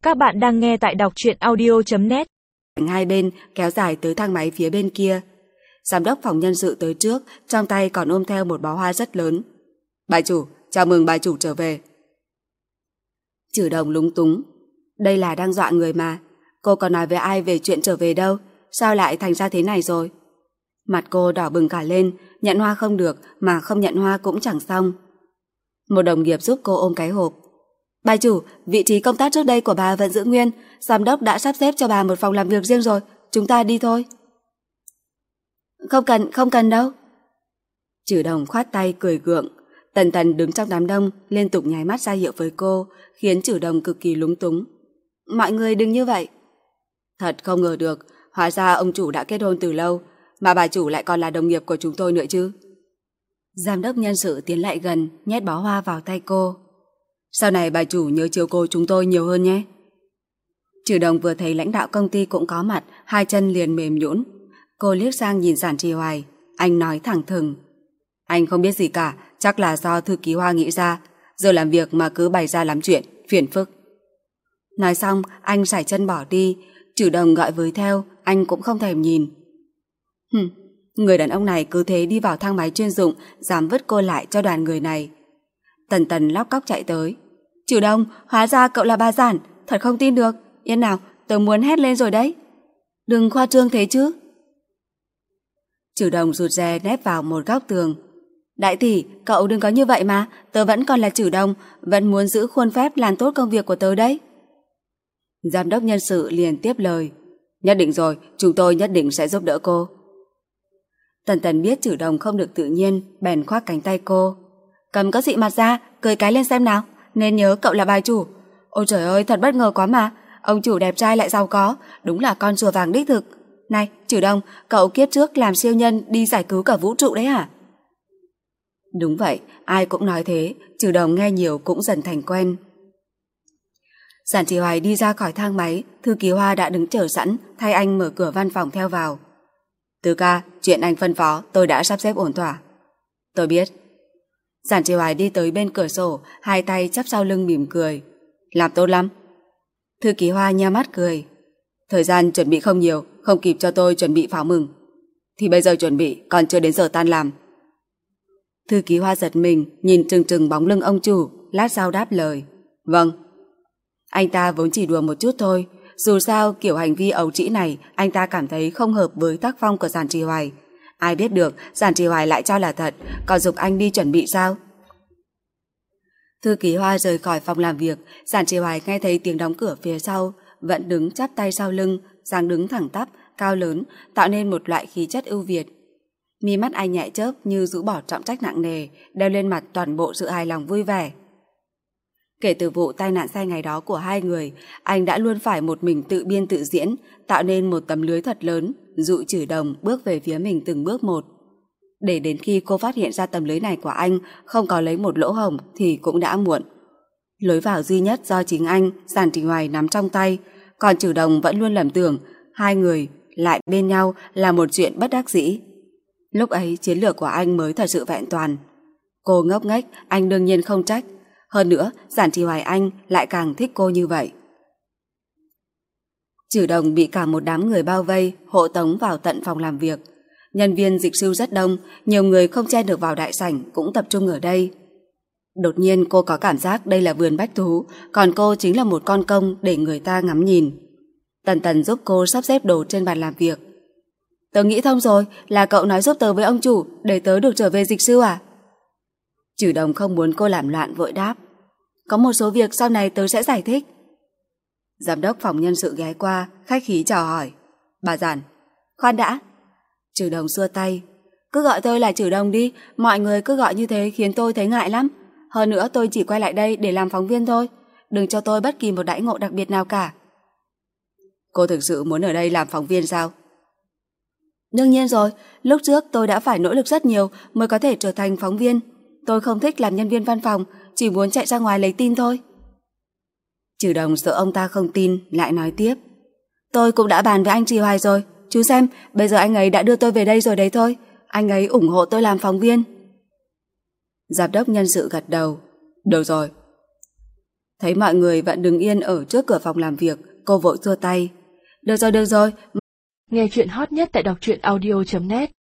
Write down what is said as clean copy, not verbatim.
Các bạn đang nghe tại đọc truyện audio.net. Hai bên kéo dài tới thang máy phía bên kia. Giám đốc phòng nhân sự tới trước, trong tay còn ôm theo một bó hoa rất lớn. Bà chủ, chào mừng bà chủ trở về. Trử Đồng lúng túng. Đây là đang dọa người mà. Cô còn nói với ai về chuyện trở về đâu? Sao lại thành ra thế này rồi? Mặt cô đỏ bừng cả lên, nhận hoa không được mà không nhận hoa cũng chẳng xong. Một đồng nghiệp giúp cô ôm cái hộp. Bà chủ, vị trí công tác trước đây của bà vẫn giữ nguyên. Giám đốc đã sắp xếp cho bà một phòng làm việc riêng rồi. Chúng ta đi thôi. Không cần đâu. Trử Đồng khoát tay cười gượng. Tần Tần đứng trong đám đông liên tục nháy mắt ra hiệu với cô, khiến Trử Đồng cực kỳ lúng túng. Mọi người đừng như vậy. Thật không ngờ được, hóa ra ông chủ đã kết hôn từ lâu, mà bà chủ lại còn là đồng nghiệp của chúng tôi nữa chứ. Giám đốc nhân sự tiến lại gần, nhét bó hoa vào tay cô. Sau này bà chủ nhớ chiếu cố chúng tôi nhiều hơn nhé. Trử Đồng vừa thấy lãnh đạo công ty cũng có mặt, hai chân liền mềm nhũn. Cô liếc sang nhìn Giản Trì Hoài, anh nói thẳng thừng. Anh không biết gì cả, chắc là do thư ký Hoa nghĩ ra, giờ làm việc mà cứ bày ra lắm chuyện, phiền phức. Nói xong, anh sải chân bỏ đi, Trử Đồng gọi với theo, anh cũng không thèm nhìn. Người đàn ông này cứ thế đi vào thang máy chuyên dụng, dám vứt cô lại cho đoàn người này. Tần Tần lóc cóc chạy tới. Trử Đồng, hóa ra cậu là bà Giản, thật không tin được. Yên nào, tớ muốn hét lên rồi đấy. Đừng khoa trương thế chứ. Trử Đồng rụt rè nép vào một góc tường. Đại tỷ, cậu đừng có như vậy mà, tớ vẫn còn là Trử Đồng, vẫn muốn giữ khuôn phép làm tốt công việc của tớ đấy. Giám đốc nhân sự liền tiếp lời. Nhất định rồi, chúng tôi nhất định sẽ giúp đỡ cô. Tần Tần biết Trử Đồng không được tự nhiên, bèn khoác cánh tay cô. Cầm có dị mặt ra, cười cái lên xem nào, nên nhớ cậu là bà chủ. Ôi trời ơi, thật bất ngờ quá mà, ông chủ đẹp trai lại giàu có, đúng là con rùa vàng đích thực. Này, Trử Đồng, cậu kiếp trước làm siêu nhân đi giải cứu cả vũ trụ đấy hả? Đúng vậy, ai cũng nói thế, Trử Đồng nghe nhiều cũng dần thành quen. Giản Trì Hoài đi ra khỏi thang máy, thư ký Hoa đã đứng chờ sẵn, thay anh mở cửa văn phòng theo vào. Tứ ca, chuyện anh phân phó tôi đã sắp xếp ổn thỏa. Tôi biết. Giản Trì Hoài đi tới bên cửa sổ, hai tay chắp sau lưng mỉm cười. Làm tốt lắm. Thư ký Hoa nheo mắt cười. Thời gian chuẩn bị không nhiều, không kịp cho tôi chuẩn bị pháo mừng. Thì bây giờ chuẩn bị, còn chưa đến giờ tan làm. Thư ký Hoa giật mình, nhìn trừng trừng bóng lưng ông chủ, lát sau đáp lời. Vâng. Anh ta vốn chỉ đùa một chút thôi, dù sao kiểu hành vi ấu trĩ này anh ta cảm thấy không hợp với tác phong của Giản Trì Hoài. Ai biết được Giản Trì Hoài lại cho là thật, còn giục anh đi chuẩn bị sao? Thư ký Hoa rời khỏi phòng làm việc, Giản Trì Hoài nghe thấy tiếng đóng cửa phía sau, vẫn đứng chắp tay sau lưng, dáng đứng thẳng tắp, cao lớn, tạo nên một loại khí chất ưu việt. Mi mắt anh nhẹ chớp như rũ bỏ trọng trách nặng nề, đeo lên mặt toàn bộ sự hài lòng vui vẻ. Kể từ vụ tai nạn xe ngày đó của hai người, anh đã luôn phải một mình tự biên tự diễn, tạo nên một tấm lưới thật lớn, dụ Trử Đồng bước về phía mình từng bước một. Để đến khi cô phát hiện ra tấm lưới này của anh không có lấy một lỗ hổng thì cũng đã muộn. Lối vào duy nhất do chính anh, Giản Trì Hoài nắm trong tay, còn Trử Đồng vẫn luôn lầm tưởng hai người lại bên nhau là một chuyện bất đắc dĩ. Lúc ấy chiến lược của anh mới thật sự vẹn toàn. Cô ngốc nghếch, anh đương nhiên không trách. Hơn nữa, Giản Trì Hoài anh lại càng thích cô như vậy. Trử Đồng bị cả một đám người bao vây, hộ tống vào tận phòng làm việc. Nhân viên dịch sưu rất đông, nhiều người không chen được vào đại sảnh cũng tập trung ở đây. Đột nhiên cô có cảm giác đây là vườn bách thú, còn cô chính là một con công để người ta ngắm nhìn. Tần Tần giúp cô sắp xếp đồ trên bàn làm việc. Tớ nghĩ thông rồi, là cậu nói giúp tớ với ông chủ để tớ được trở về dịch sưu à? Trử Đồng không muốn cô làm loạn vội đáp. Có một số việc sau này tớ sẽ giải thích. Giám đốc phòng nhân sự ghé qua, khách khí chào hỏi. Bà Giản. Khoan đã. Trử Đồng xua tay. Cứ gọi tôi là Trử Đồng đi, mọi người cứ gọi như thế khiến tôi thấy ngại lắm. Hơn nữa tôi chỉ quay lại đây để làm phóng viên thôi, đừng cho tôi bất kỳ một đãi ngộ đặc biệt nào cả. Cô thực sự muốn ở đây làm phóng viên sao? Đương nhiên rồi, lúc trước tôi đã phải nỗ lực rất nhiều mới có thể trở thành phóng viên. Tôi không thích làm nhân viên văn phòng, chỉ muốn chạy ra ngoài lấy tin thôi. Trử Đồng sợ ông ta không tin, lại nói tiếp. Tôi cũng đã bàn với anh Trì Hoài rồi, chú xem, bây giờ anh ấy đã đưa tôi về đây rồi đấy thôi. Anh ấy ủng hộ tôi làm phóng viên. Giám đốc nhân sự gật đầu. Được rồi. Thấy mọi người vẫn đứng yên ở trước cửa phòng làm việc, cô vội xua tay. Được rồi. Nghe chuyện hot nhất tại đọc truyện audio.net